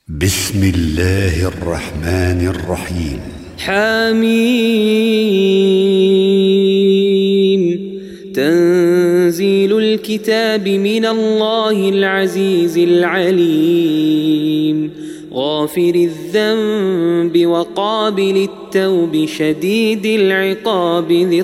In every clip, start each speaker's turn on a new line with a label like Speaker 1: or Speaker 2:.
Speaker 1: بسم الله الرحمن الرحيم.
Speaker 2: حميم. تنزيل الكتاب من الله العزيز العليم، غافر الذنب وقابل التوب شديد العقاب ذي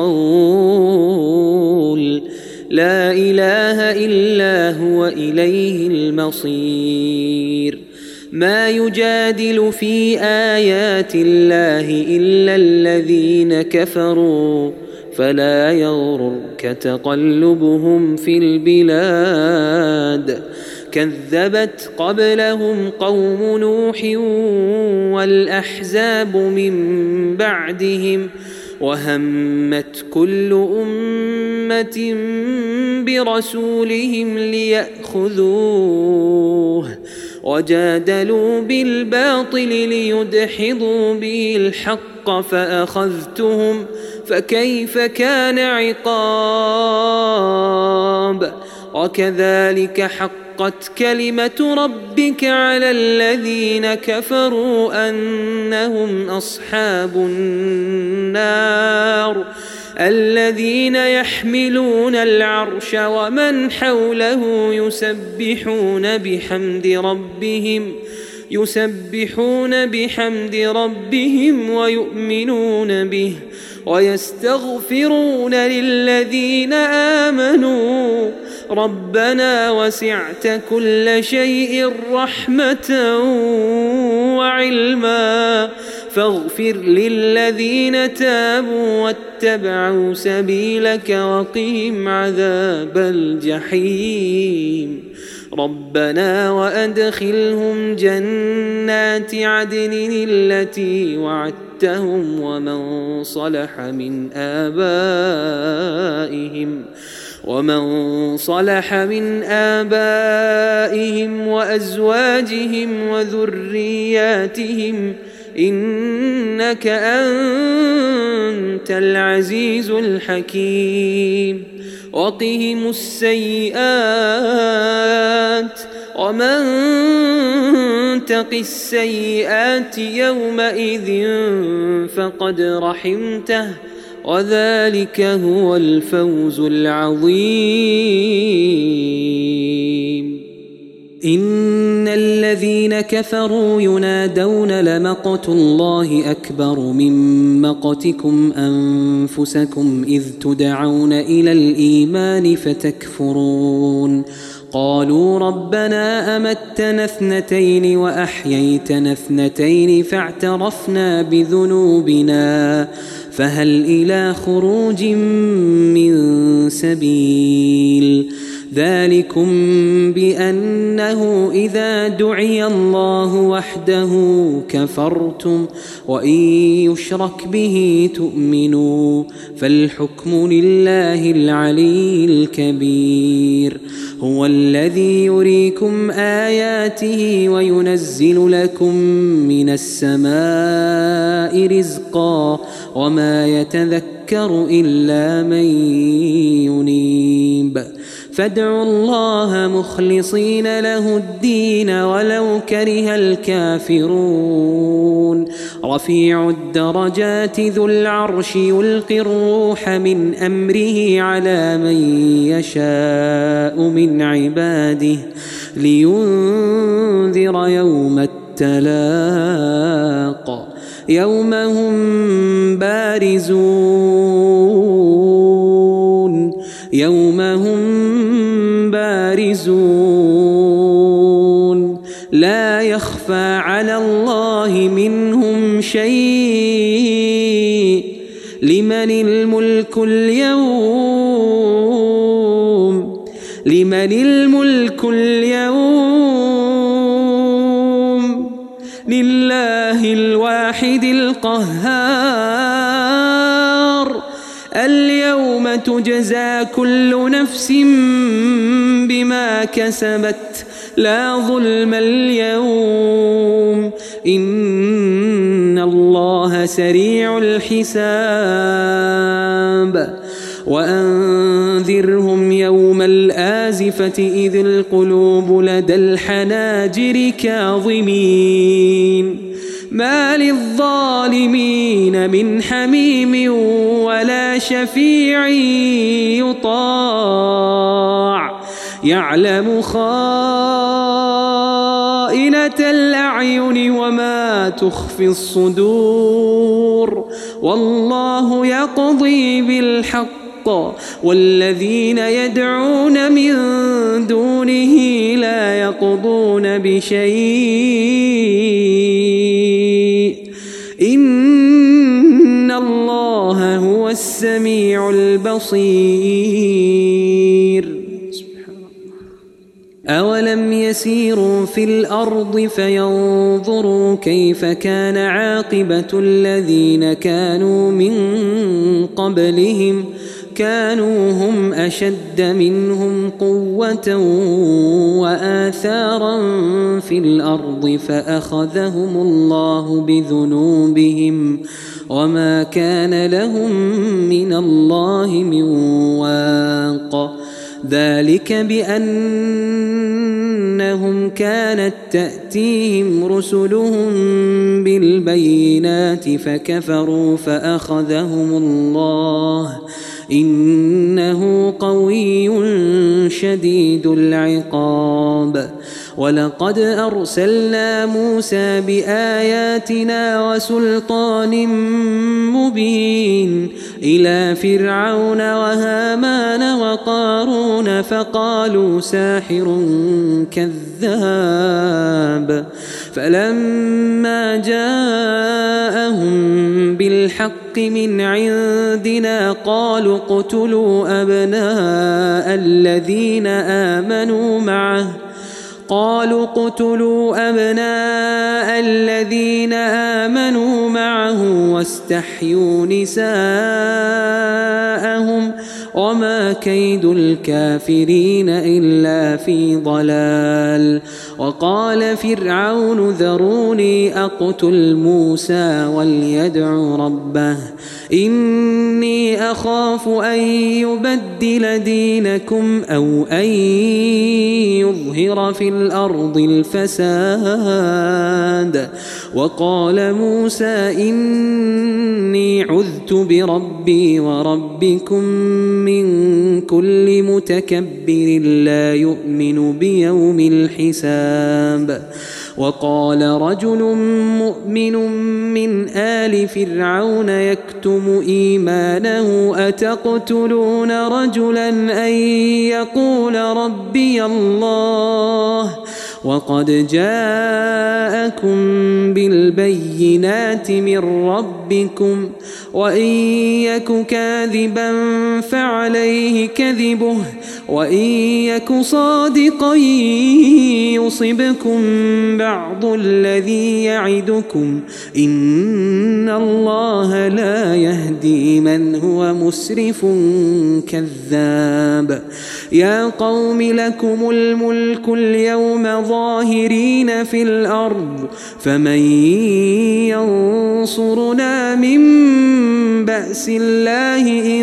Speaker 2: الطول، لا إله إلا هو إليه المصير. ما يجادل في آيات الله إلا الذين كفروا، فلا يغررك تقلبهم في البلاد. كذبت قبلهم قوم نوح والأحزاب من بعدهم، وهمت كل أمة برسولهم ليأخذوه، وجادلوا بالباطل ليدحضوا به الحق فأخذتهم، فكيف كان عقاب. وكذلك حقت كلمة ربك على الذين كفروا أنهم أصحاب النار، الذين يحملون العرش ومن حوله يسبحون بحمد ربهم ويؤمنون به ويستغفرون للذين آمنوا، ربنا وسعت كل شيء رحمة وعلما، فاغفر للذين تابوا واتبعوا سبيلك وقهم عذاب الجحيم. ربنا وأدخلهم جنات عدن التي وعدتهم ومن صلح من آبائهم وأزواجهم وذرياتهم، إنك أنت العزيز الحكيم. وقهم السيئات، ومن تق السيئات يومئذ فقد رحمته، وذلك هو الفوز العظيم. إن الذين كفروا ينادون لمقت الله أكبر من مقتكم أنفسكم إذ تدعون إلى الإيمان فتكفرون. قالوا ربنا أمتنا اثنتين وأحييتنا اثنتين فاعترفنا بذنوبنا فهل إلى خروج من سبيل. ذلكم بأنه إذا دعي الله وحده كفرتم وإن يشرك به تؤمنوا، فالحكم لله العلي الكبير. هو الذي يريكم آياته وينزل لكم من السماء رزقا، وما يتذكر إلا من ينيب. فادعوا الله مخلصين له الدين ولو كره الكافرون. رفيع الدرجات ذو العرش يلقي الروح من أمره على من يشاء من عباده لينذر يوم التلاق، يوم هم بارزون لا يخفى على الله منهم شيء. لمن الملك اليوم لله الواحد القهار. اليوم تجزى كل نفس بما كسبت لا ظلم اليوم، إن الله سريع الحساب. وأنذرهم يوم الآزفة إذ القلوب لدى الحناجر كاظمين ما للظالمين من حميم ولا شفيع يطاع يعلم خائنة الأعين وما تخفي الصدور والله يقضي بالحق والذين يدعون من دونه لا يقضون بشيء إن الله هو السميع البصير. أولم يسيروا في الأرض فينظروا كيف كان عاقبة الذين كانوا من قبلهم كانوا هم أشد منهم قوة وآثارا في الأرض فأخذهم الله بذنوبهم وما كان لهم من الله من واق ذلك بأنهم كانت تأتيهم رسلهم بالبينات فكفروا فأخذهم الله إنه قوي شديد العقاب. ولقد أرسلنا موسى بآياتنا وسلطان مبين إلى فرعون وهامان وقارون فقالوا ساحر كذاب فلما جاءهم بالحق من عندنا قالوا اقتلوا أبناء الذين آمنوا معه واستحيوا نساءهم وما كيد الكافرين إلا في ضلال. وقال فرعون ذروني أقتل موسى وليدع ربه إني أخاف أن يبدل دينكم أو أن يظهر في الأرض الفساد. وقال موسى إني عذت بربي وربكم من كل متكبر لا يؤمن بيوم الحساب. وقال رجل مؤمن من آل فرعون يكتم إيمانه أتقتلون رجلا أن يقول ربي الله وقد جاءكم بالبينات من ربكم وإن يك كاذبا فعليه كذبه وإن يك صادقا يصبكم بعض الذي يعدكم إن الله لا يهدي من هو مسرف كذاب. يا قوم لكم الملك اليوم ظاهرين في الأرض فمن ينصرنا من بأس الله إن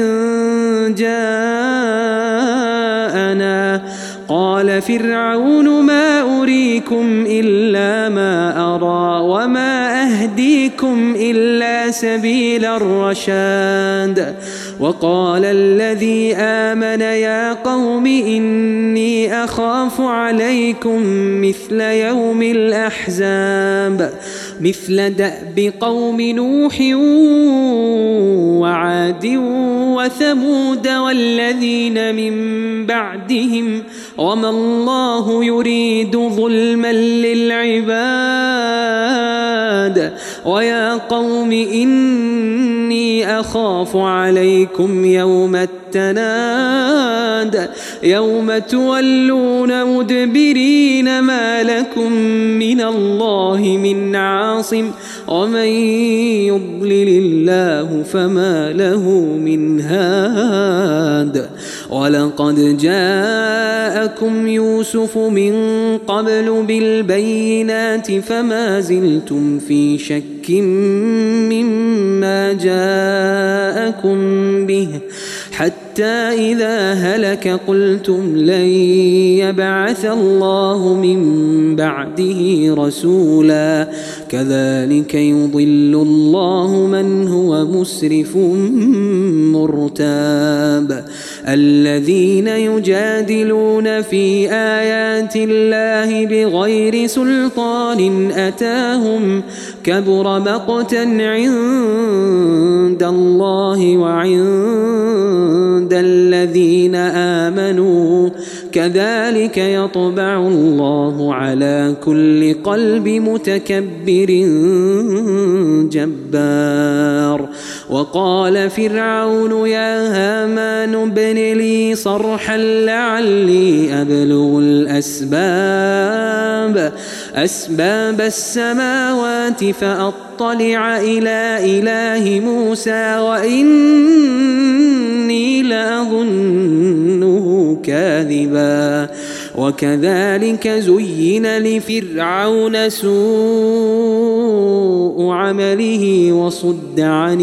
Speaker 2: جاءنا. قال فرعون ما أريكم إلا ما أرى وما أهديكم إلا سبيل الرشاد. وقال الذي آمن يا قوم إني أخاف عليكم مثل يوم الأحزاب مثل دأب قوم نوح وعاد وثمود والذين من بعدهم وما الله يريد ظلما للعباد. ويا قوم إني أخاف عليكم يوم التناد يوم تولون مدبرين ما لكم من الله من عاصم ومن يضلل الله فما له من هاد. ولقد جاءكم يوسف من قبل بالبينات فما زلتم في شك مما جاءكم به حتى إذا هلك قلتم لن يبعث الله من بعده رسولا كذلك يضل الله من هو مسرف مرتاب الذين يجادلون في آيات الله بغير سلطان أتاهم كبر مقتا عند الله وعند الذين آمنوا كذلك يطبع الله على كل قلب متكبر جبار وقال فرعون يا هامان ابن لي صرحا لعلي أبلغ أسباب السماوات فأطلع إلى إله موسى وإني لأظنه كاذبا وكذلك زين لفرعون سوء عمله وصد عن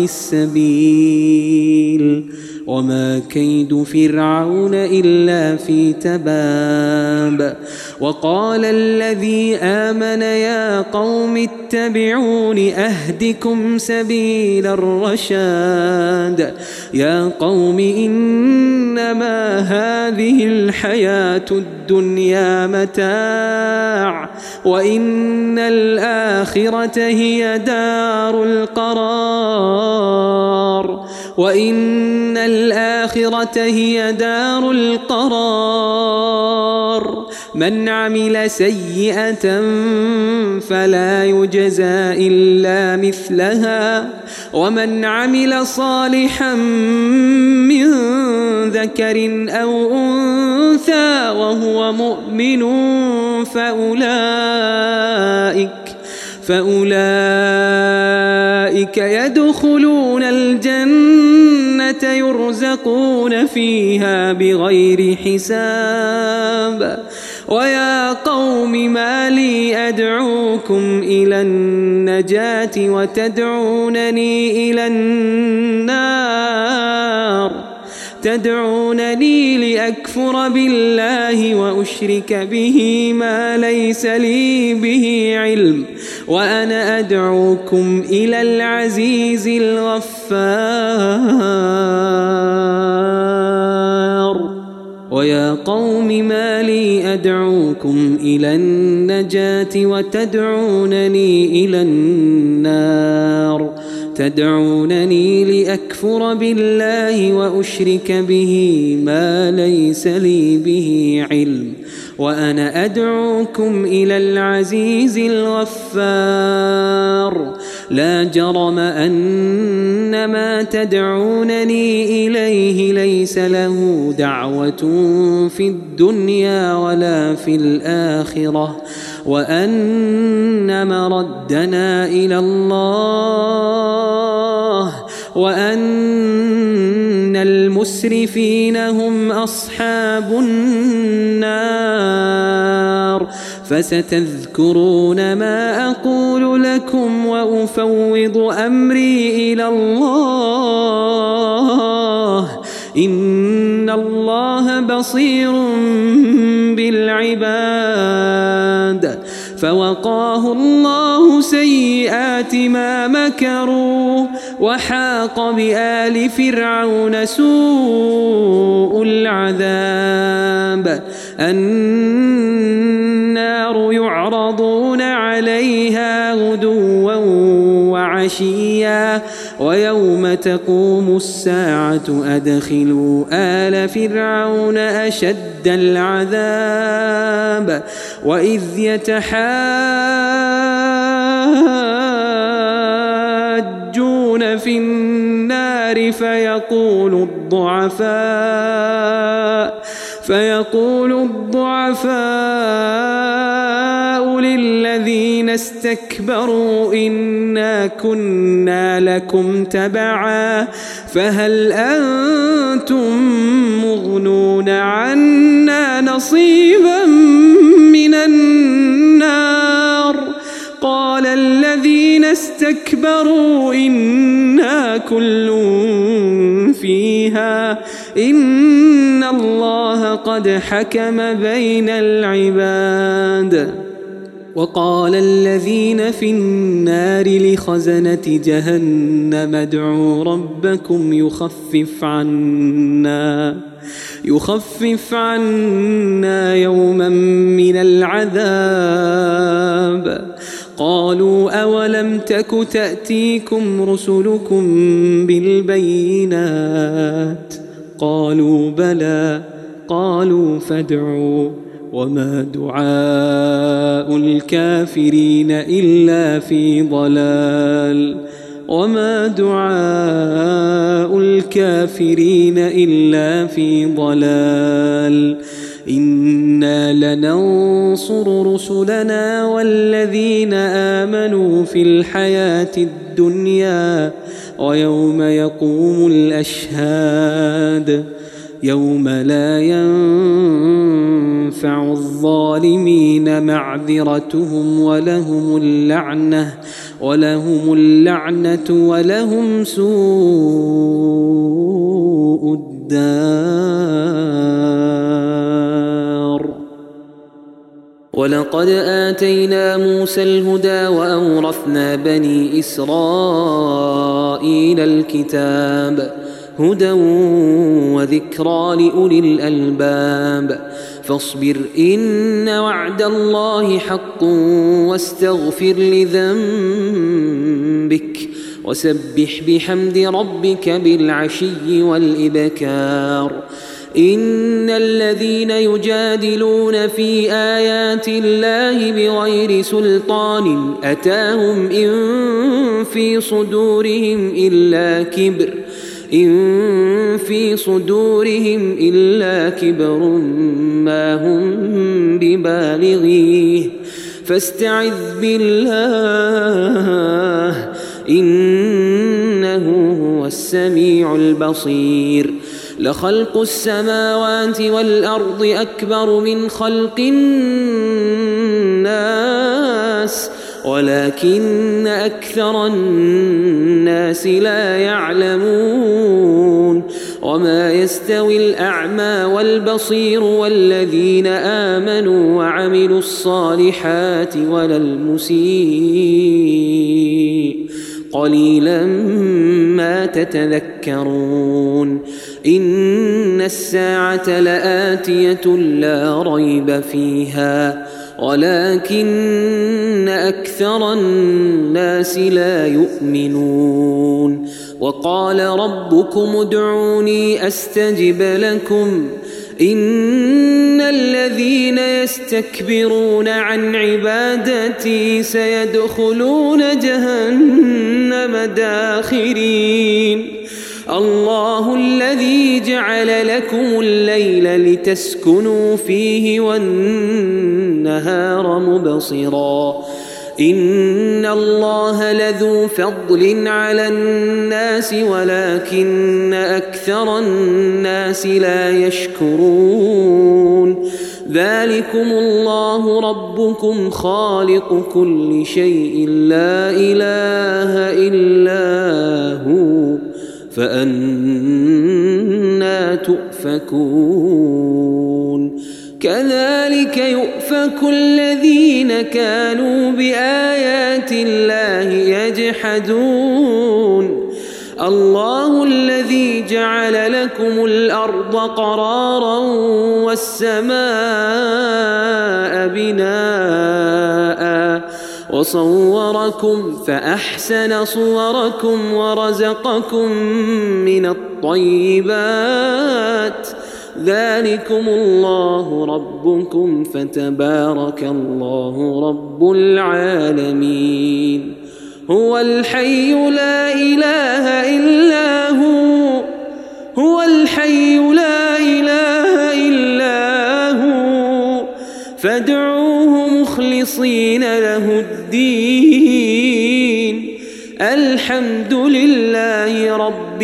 Speaker 2: السبيل وما كيد فرعون إلا في تباب وقال الذي آمن يا قوم اتبعون أهدكم سبيل الرشاد يا قوم إنما هذه الحياة الدنيا متاع وإن الآخرة هي دار القرار من عمل سيئة فلا يجزى إلا مثلها ومن عمل صالحا من ذكر أو أنثى وهو مؤمن فأولئك يدخلون الجنة يرزقون فيها بغير حساب ويا قوم ما لي أدعوكم إلى النجاة تدعونني لأكفر بالله وأشرك به ما ليس لي به علم وأنا أدعوكم إلى العزيز الغفار ويا قوم ما لي أدعوكم إلى النجاة وتدعونني إلى النار تدعونني لأكفر بالله وأشرك به ما ليس لي به علم وأنا أدعوكم إلى العزيز الغفار لا جرم أن ما تدعونني إليه ليس له دعوة في الدنيا ولا في الآخرة وأن مردنا إلى الله وأن المسرفين هم أصحاب النار فستذكرون ما أقول لكم وأفوض أمري إلى الله إن الله بصير بالعباد فوقاه الله سيئات ما مكروا وحاق بآل فرعون سوء العذاب النار يعرضون عليها غدوا وعشيا ويوم تقوم الساعة أدخلوا آل فرعون أشد العذاب وإذ يتحاجون في النار فيقول الضعفاء للذين استكبروا إنا كنا لكم تبعا فهل أنتم مغنون عنا نصيبا من النار قال الذين استكبروا إنا كل فيها إن الله قد حكم بين العباد. وقال الذين في النار لخزنة جهنم ادعوا ربكم يخفف عنا يوما من العذاب. قالوا أولم تك تأتيكم رسلكم بالبينات؟ قالوا بلى. قالوا فادعوا. وما دعاء الكافرين إلا في ضلال. وما دعاء الكافرين إلا في ضلال. إنا لننصر رسلنا والذين آمنوا في الحياة الدنيا ويوم يقوم الأشهاد يوم لا ينفع الظالمين معذرتهم ولهم اللعنة ولهم سوء الدار. ولقد آتينا موسى الهدى وأورثنا بني إسرائيل الكتاب هدى وذكرى لأولي الألباب. فاصبر إن وعد الله حق واستغفر لذنبك وسبح بحمد ربك بالعشي والإبكار. إن الذين يجادلون في آيات الله بغير سلطان أتاهم إن في صدورهم إلا كبر ما هم ببالغيه فاستعذ بالله إنه هو السميع البصير. لخلق السماوات والأرض أكبر من خلق الناس ولكن أكثر الناس لا يعلمون. وما يستوي الأعمى والبصير والذين آمنوا وعملوا الصالحات ولا المسيء قليلا ما تتذكرون. إن الساعة لآتية لا ريب فيها ولكن أكثر الناس لا يؤمنون. وقال ربكم ادعوني أستجب لكم إن الذين يستكبرون عن عبادتي سيدخلون جهنم داخرين. الله الذي جعل لكم الليل لتسكنوا فيه والنهار مبصرا إن الله لذو فضل على الناس ولكن أكثر الناس لا يشكرون. ذلكم الله ربكم خالق كل شيء لا إله إلا هو فأنى تؤفكون. كذلك يؤفك الذين كانوا بآيات الله يجحدون. الله الذي جعل لكم الأرض قرارا والسماء بناء وصوركم فأحسن صوركم ورزقكم من الطيبات ذلكم الله ربكم فتبارك الله رب العالمين. هو الحي لا إله إلا هو الحي لا إله إلا هو فادعوه مخلصين له الدين الحمد لله رب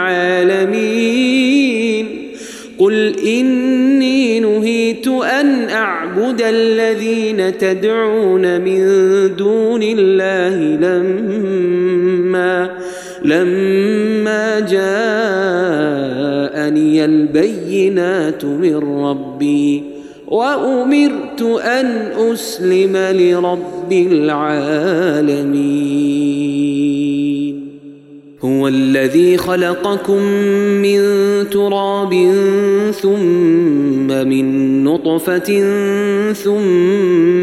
Speaker 2: العالمين. قل إني نهيت أن أعبد الذين تدعون من دون الله لما جاءني جاءتني البينات من ربي وأمرت أن أسلم لرب العالمين. هو الذي خلقكم من تراب ثم من نطفة ثم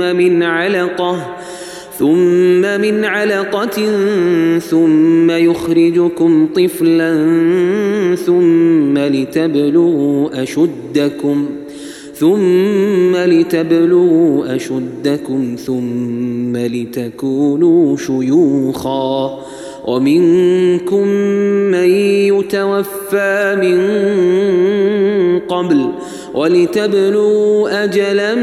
Speaker 2: من علقة ثم يخرجكم طفلا ثم لتبلغوا أشدكم ثم لتكونوا شيوخا ومنكم من يتوفى من قبل ولتبلغوا أجلا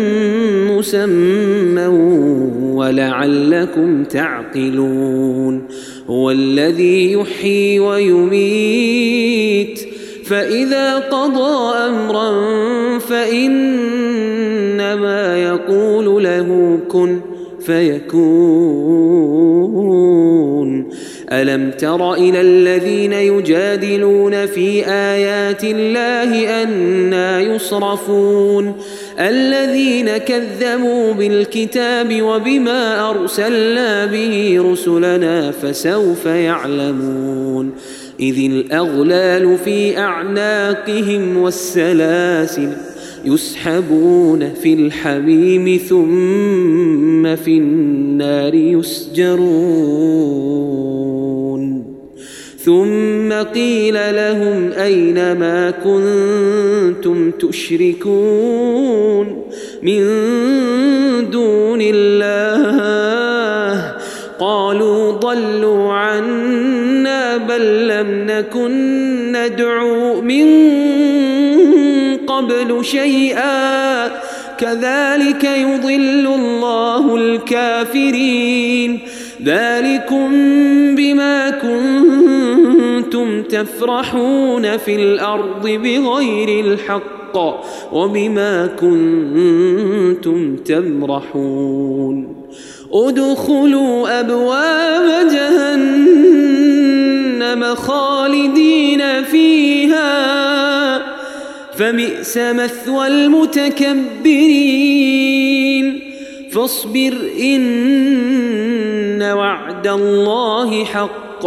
Speaker 2: مسمى ولعلكم تعقلون. هو الذي يحيي ويميت فإذا قضى أمرا فإنما يقول له كن فيكون. ألم تر إلى الذين يجادلون في آيات الله أنى يصرفون الذين كذبوا بالكتاب وبما أرسلنا به رسلنا فسوف يعلمون. إذ الأغلال في أعناقهم والسلاسل يسحبون في الحميم ثم في النار يسجرون. ثم قيل لهم أين ما كنتم تشركون من دون الله قالوا ضلوا عنا بل لم نكن ندعو من قبل شيئا كذلك يضل الله الكافرين. ذلكم بما كنتم تفرحون في الأرض بغير الحق وبما كنتم تمرحون. ادخلوا أبواب جهنم خالدين فيها فبئس مثوى المتكبرين. فاصبر إن وعد الله حق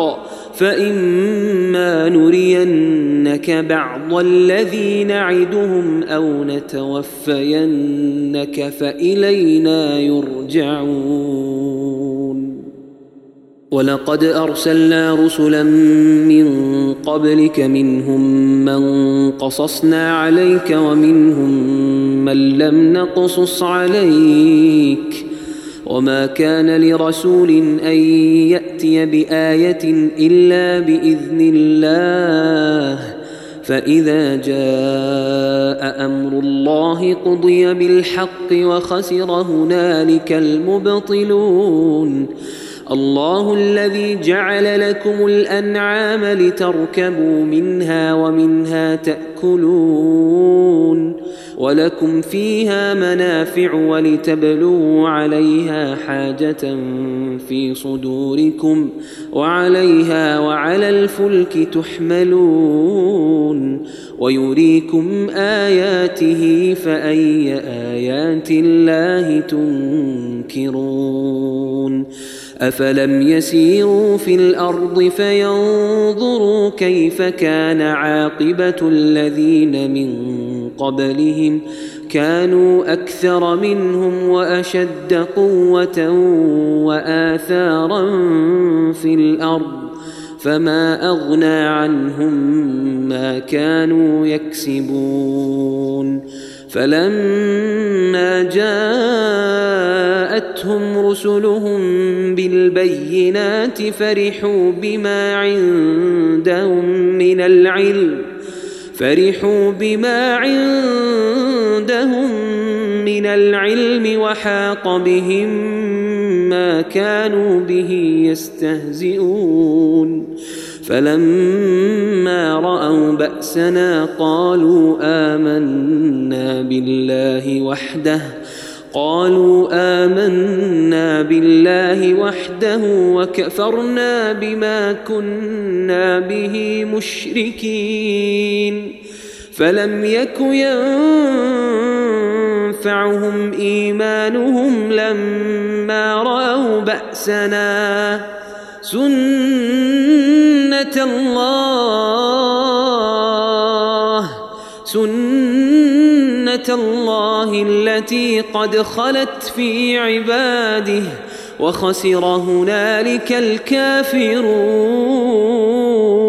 Speaker 2: فإما نرينك بعض الذي نعدهم أو نتوفينك فإلينا يرجعون. ولقد أرسلنا رسلا من قبلك منهم من قصصنا عليك ومنهم من لم نقصص عليك وما كان لرسول أن يأتي بآية إلا بإذن الله فإذا جاء أمر الله قضي بالحق وخسر هنالك المبطلون. الله الذي جعل لكم الأنعام لتركبوا منها ومنها تأكلون ولكم فيها منافع ولتبلغوا عليها حاجة في صدوركم وعليها وعلى الفلك تحملون ويريكم آياته فأي آيات الله تنكرون. أفلم يسيروا في الأرض فينظروا كيف كان عاقبة الذين من قبلهم كانوا أكثر منهم وأشد قوة وآثارا في الأرض فما أغنى عنهم ما كانوا يكسبون. فلما جاءتهم رسلهم بالبينات فرحوا بما عندهم من العلم وحاق بهم ما كانوا به يستهزئون. فلما رأوا بأسنا قالوا آمنا بالله وحده وكفرنا بما كنا به مشركين. فلم يك ينفعهم إيمانهم لما رأوا بأسنا سنة الله التي قد خلت في عباده وخسر هنالك الكافرون.